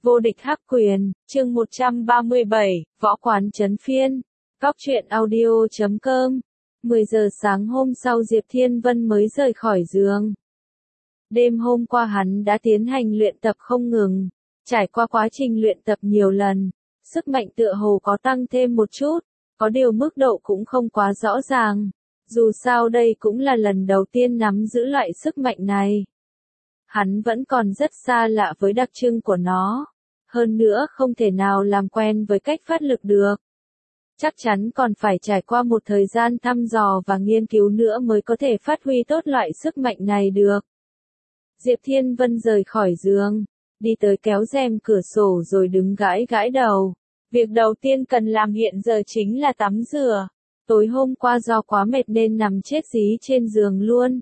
Vô địch hắc quyền, chương 137, võ quán trấn phiên. Góc truyện audio.com. 10 giờ sáng hôm sau Diệp Thiên Vân mới rời khỏi giường. Đêm hôm qua hắn đã tiến hành luyện tập không ngừng, trải qua quá trình luyện tập nhiều lần, sức mạnh tựa hồ có tăng thêm một chút, có điều mức độ cũng không quá rõ ràng. Dù sao đây cũng là lần đầu tiên nắm giữ loại sức mạnh này. Hắn vẫn còn rất xa lạ với đặc trưng của nó. Hơn nữa không thể nào làm quen với cách phát lực được. Chắc chắn còn phải trải qua một thời gian thăm dò và nghiên cứu nữa mới có thể phát huy tốt loại sức mạnh này được. Diệp Thiên Vân rời khỏi giường, đi tới kéo rèm cửa sổ rồi đứng gãi gãi đầu. Việc đầu tiên cần làm hiện giờ chính là tắm rửa. Tối hôm qua do quá mệt nên nằm chết dí trên giường luôn.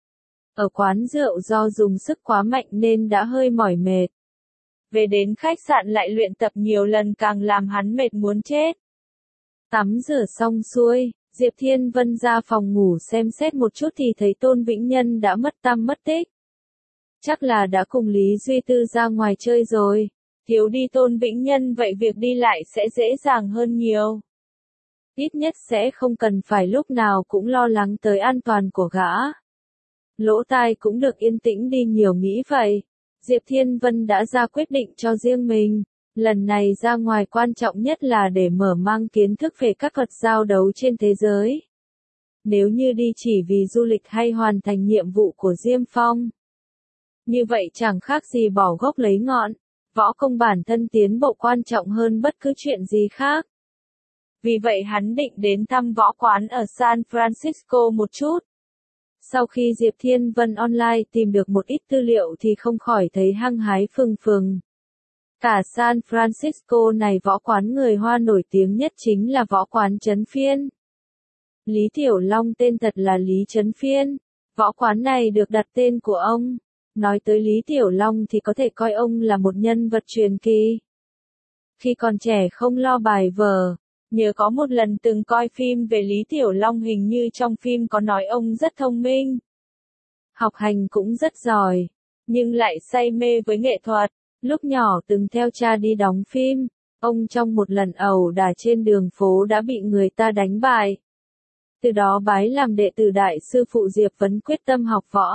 Ở quán rượu do dùng sức quá mạnh nên đã hơi mỏi mệt. Về đến khách sạn lại luyện tập nhiều lần càng làm hắn mệt muốn chết. Tắm rửa xong xuôi, Diệp Thiên Vân ra phòng ngủ xem xét một chút thì thấy Tôn Vĩnh Nhân đã mất tăm mất tích. Chắc là đã cùng Lý Duy Tư ra ngoài chơi rồi. Thiếu đi Tôn Vĩnh Nhân vậy việc đi lại sẽ dễ dàng hơn nhiều. Ít nhất sẽ không cần phải lúc nào cũng lo lắng tới an toàn của gã. Lỗ tai cũng được yên tĩnh đi nhiều nghĩ vậy. Diệp Thiên Vân đã ra quyết định cho riêng mình. Lần này ra ngoài quan trọng nhất là để mở mang kiến thức về các thuật giao đấu trên thế giới. Nếu như đi chỉ vì du lịch hay hoàn thành nhiệm vụ của Diêm Phong, như vậy chẳng khác gì bỏ gốc lấy ngọn. Võ công bản thân tiến bộ quan trọng hơn bất cứ chuyện gì khác. Vì vậy hắn định đến thăm võ quán ở San Francisco một chút. Sau khi Diệp Thiên Vân online tìm được một ít tư liệu thì không khỏi thấy hăng hái phừng phừng. Cả San Francisco này võ quán người Hoa nổi tiếng nhất chính là võ quán Trấn Phiên. Lý Tiểu Long tên thật là Lý Trấn Phiên. Võ quán này được đặt tên của ông. Nói tới Lý Tiểu Long thì có thể coi ông là một nhân vật truyền kỳ. Khi còn trẻ không lo bài vở. Nhớ có một lần từng coi phim về Lý Tiểu Long hình như trong phim có nói ông rất thông minh. Học hành cũng rất giỏi. Nhưng lại say mê với nghệ thuật. Lúc nhỏ từng theo cha đi đóng phim. Ông trong một lần ẩu đả trên đường phố đã bị người ta đánh bại. Từ đó bái làm đệ tử đại sư phụ Diệp Vấn quyết tâm học võ.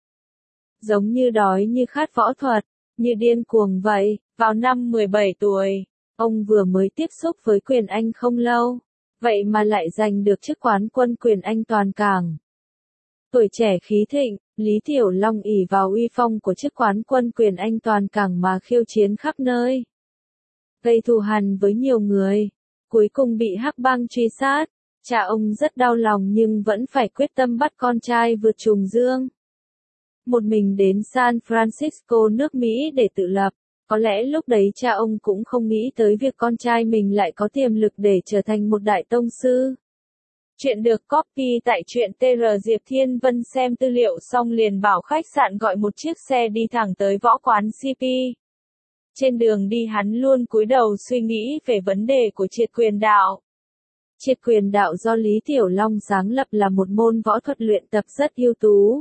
Giống như đói như khát võ thuật, như điên cuồng vậy. Vào năm 17 tuổi. Ông vừa mới tiếp xúc với quyền Anh không lâu, vậy mà lại giành được chức quán quân quyền Anh toàn cảng. Tuổi trẻ khí thịnh, Lý Tiểu Long ỷ vào uy phong của chức quán quân quyền Anh toàn cảng mà khiêu chiến khắp nơi. Gây thù hằn với nhiều người, cuối cùng bị Hắc Bang truy sát, cha ông rất đau lòng nhưng vẫn phải quyết tâm bắt con trai vượt trùng dương. Một mình đến San Francisco nước Mỹ để tự lập. Có lẽ lúc đấy cha ông cũng không nghĩ tới việc con trai mình lại có tiềm lực để trở thành một đại tông sư. Chuyện được copy tại truyện TR. Diệp Thiên Vân xem tư liệu xong liền bảo khách sạn gọi một chiếc xe đi thẳng tới võ quán CP. Trên đường đi hắn luôn cúi đầu suy nghĩ về vấn đề của triệt quyền đạo. Triệt quyền đạo do Lý Tiểu Long sáng lập là một môn võ thuật luyện tập rất ưu tú.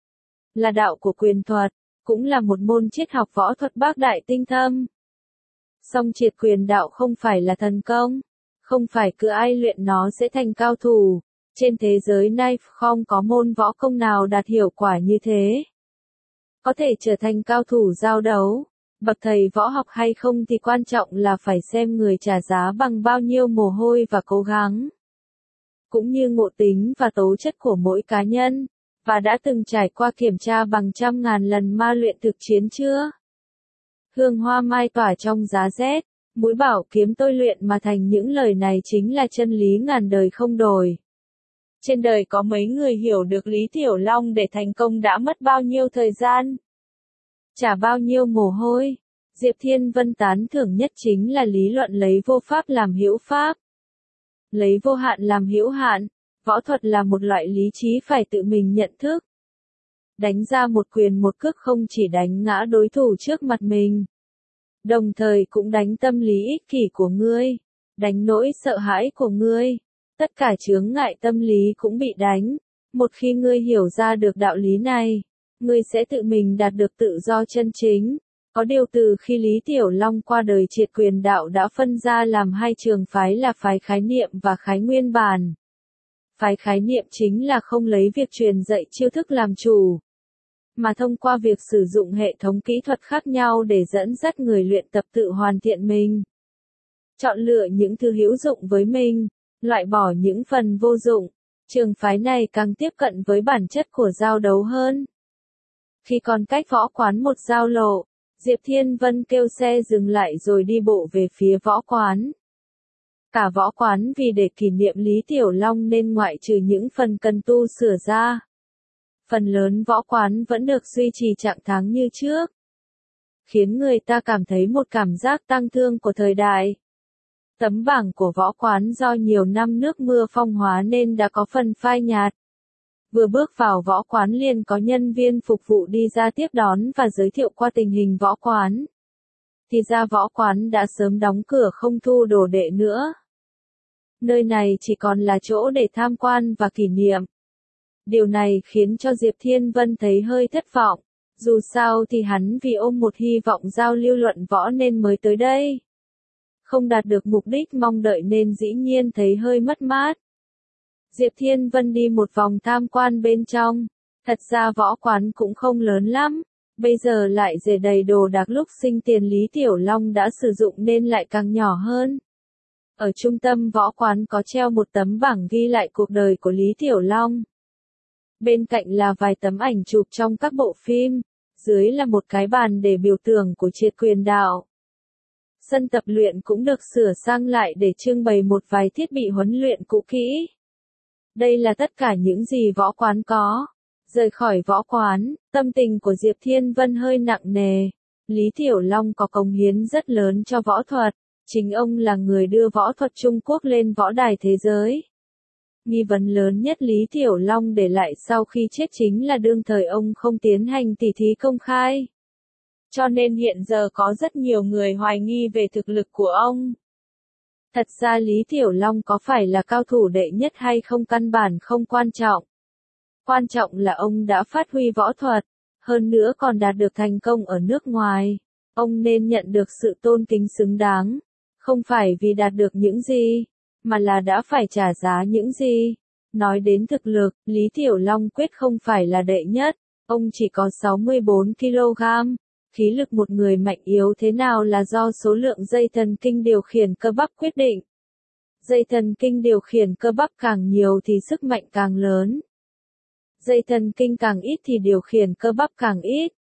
Là đạo của quyền thuật. Cũng là một môn triết học võ thuật bác đại tinh thâm. Song triệt quyền đạo không phải là thần công, không phải cứ ai luyện nó sẽ thành cao thủ. Trên thế giới này không có môn võ công nào đạt hiệu quả như thế. Có thể trở thành cao thủ giao đấu, bậc thầy võ học hay không thì quan trọng là phải xem người trả giá bằng bao nhiêu mồ hôi và cố gắng. Cũng như ngộ tính và tố chất của mỗi cá nhân. Và đã từng trải qua kiểm tra bằng trăm ngàn lần ma luyện thực chiến chưa? Hương hoa mai tỏa trong giá rét, mũi bảo kiếm tôi luyện mà thành những lời này chính là chân lý ngàn đời không đổi. Trên đời có mấy người hiểu được Lý Tiểu Long để thành công đã mất bao nhiêu thời gian? Trả bao nhiêu mồ hôi? Diệp Thiên Vân tán thưởng nhất chính là lý luận lấy vô pháp làm hữu pháp. Lấy vô hạn làm hữu hạn. Võ thuật là một loại lý trí phải tự mình nhận thức. Đánh ra một quyền một cước không chỉ đánh ngã đối thủ trước mặt mình. Đồng thời cũng đánh tâm lý ích kỷ của ngươi. Đánh nỗi sợ hãi của ngươi. Tất cả chướng ngại tâm lý cũng bị đánh. Một khi ngươi hiểu ra được đạo lý này, ngươi sẽ tự mình đạt được tự do chân chính. Có điều từ khi Lý Tiểu Long qua đời Triệt Quyền Đạo đã phân ra làm hai trường phái là phái khái niệm và phái nguyên bản. Phái khái niệm chính là không lấy việc truyền dạy chiêu thức làm chủ, mà thông qua việc sử dụng hệ thống kỹ thuật khác nhau để dẫn dắt người luyện tập tự hoàn thiện mình. Chọn lựa những thứ hữu dụng với mình, loại bỏ những phần vô dụng. Trường phái này càng tiếp cận với bản chất của giao đấu hơn. Khi còn cách võ quán một giao lộ, Diệp Thiên Vân kêu xe dừng lại rồi đi bộ về phía võ quán. Cả võ quán vì để kỷ niệm Lý Tiểu Long nên ngoại trừ những phần cần tu sửa ra, phần lớn võ quán vẫn được duy trì trạng thái như trước, khiến người ta cảm thấy một cảm giác tang thương của thời đại. Tấm bảng của võ quán do nhiều năm nước mưa phong hóa nên đã có phần phai nhạt. Vừa bước vào võ quán liền có nhân viên phục vụ đi ra tiếp đón và giới thiệu qua tình hình võ quán. Thì ra võ quán đã sớm đóng cửa không thu đồ đệ nữa. Nơi này chỉ còn là chỗ để tham quan và kỷ niệm. Điều này khiến cho Diệp Thiên Vân thấy hơi thất vọng. Dù sao thì hắn vì ôm một hy vọng giao lưu luận võ nên mới tới đây. Không đạt được mục đích mong đợi nên dĩ nhiên thấy hơi mất mát. Diệp Thiên Vân đi một vòng tham quan bên trong. Thật ra võ quán cũng không lớn lắm. Bây giờ lại dề đầy đồ đạc lúc sinh tiền Lý Tiểu Long đã sử dụng nên lại càng nhỏ hơn. Ở trung tâm võ quán có treo một tấm bảng ghi lại cuộc đời của Lý Tiểu Long. Bên cạnh là vài tấm ảnh chụp trong các bộ phim. Dưới là một cái bàn để biểu tượng của Triệt Quyền Đạo. Sân tập luyện cũng được sửa sang lại để trưng bày một vài thiết bị huấn luyện cũ kỹ. Đây là tất cả những gì võ quán có. Rời khỏi võ quán, tâm tình của Diệp Thiên Vân hơi nặng nề. Lý Tiểu Long có cống hiến rất lớn cho võ thuật. Chính ông là người đưa võ thuật Trung Quốc lên võ đài thế giới. Nghi vấn lớn nhất Lý Tiểu Long để lại sau khi chết chính là đương thời ông không tiến hành tỉ thí công khai. Cho nên hiện giờ có rất nhiều người hoài nghi về thực lực của ông. Thật ra Lý Tiểu Long có phải là cao thủ đệ nhất hay không căn bản không quan trọng. Quan trọng là ông đã phát huy võ thuật, hơn nữa còn đạt được thành công ở nước ngoài. Ông nên nhận được sự tôn kính xứng đáng, không phải vì đạt được những gì, mà là đã phải trả giá những gì. Nói đến thực lực, Lý Tiểu Long quyết không phải là đệ nhất, ông chỉ có 64 kg. Khí lực một người mạnh yếu thế nào là do số lượng dây thần kinh điều khiển cơ bắp quyết định. Dây thần kinh điều khiển cơ bắp càng nhiều thì sức mạnh càng lớn. Dây thần kinh càng ít thì điều khiển cơ bắp càng ít.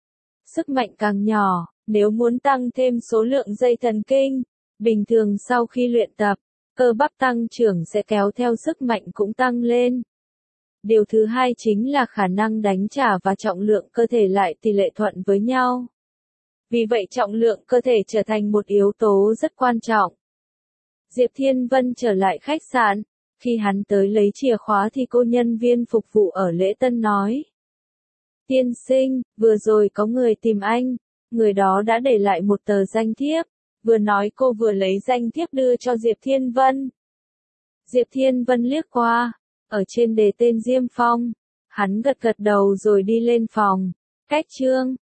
Sức mạnh càng nhỏ, nếu muốn tăng thêm số lượng dây thần kinh, bình thường sau khi luyện tập, cơ bắp tăng trưởng sẽ kéo theo sức mạnh cũng tăng lên. Điều thứ hai chính là khả năng đánh trả và trọng lượng cơ thể lại tỷ lệ thuận với nhau. Vì vậy trọng lượng cơ thể trở thành một yếu tố rất quan trọng. Diệp Thiên Vân trở lại khách sạn. Khi hắn tới lấy chìa khóa thì cô nhân viên phục vụ ở lễ tân nói. Tiên sinh, vừa rồi có người tìm anh. Người đó đã để lại một tờ danh thiếp. Vừa nói cô vừa lấy danh thiếp đưa cho Diệp Thiên Vân. Diệp Thiên Vân liếc qua. Ở trên đề tên Diêm Phong. Hắn gật gật đầu rồi đi lên phòng. Cách chương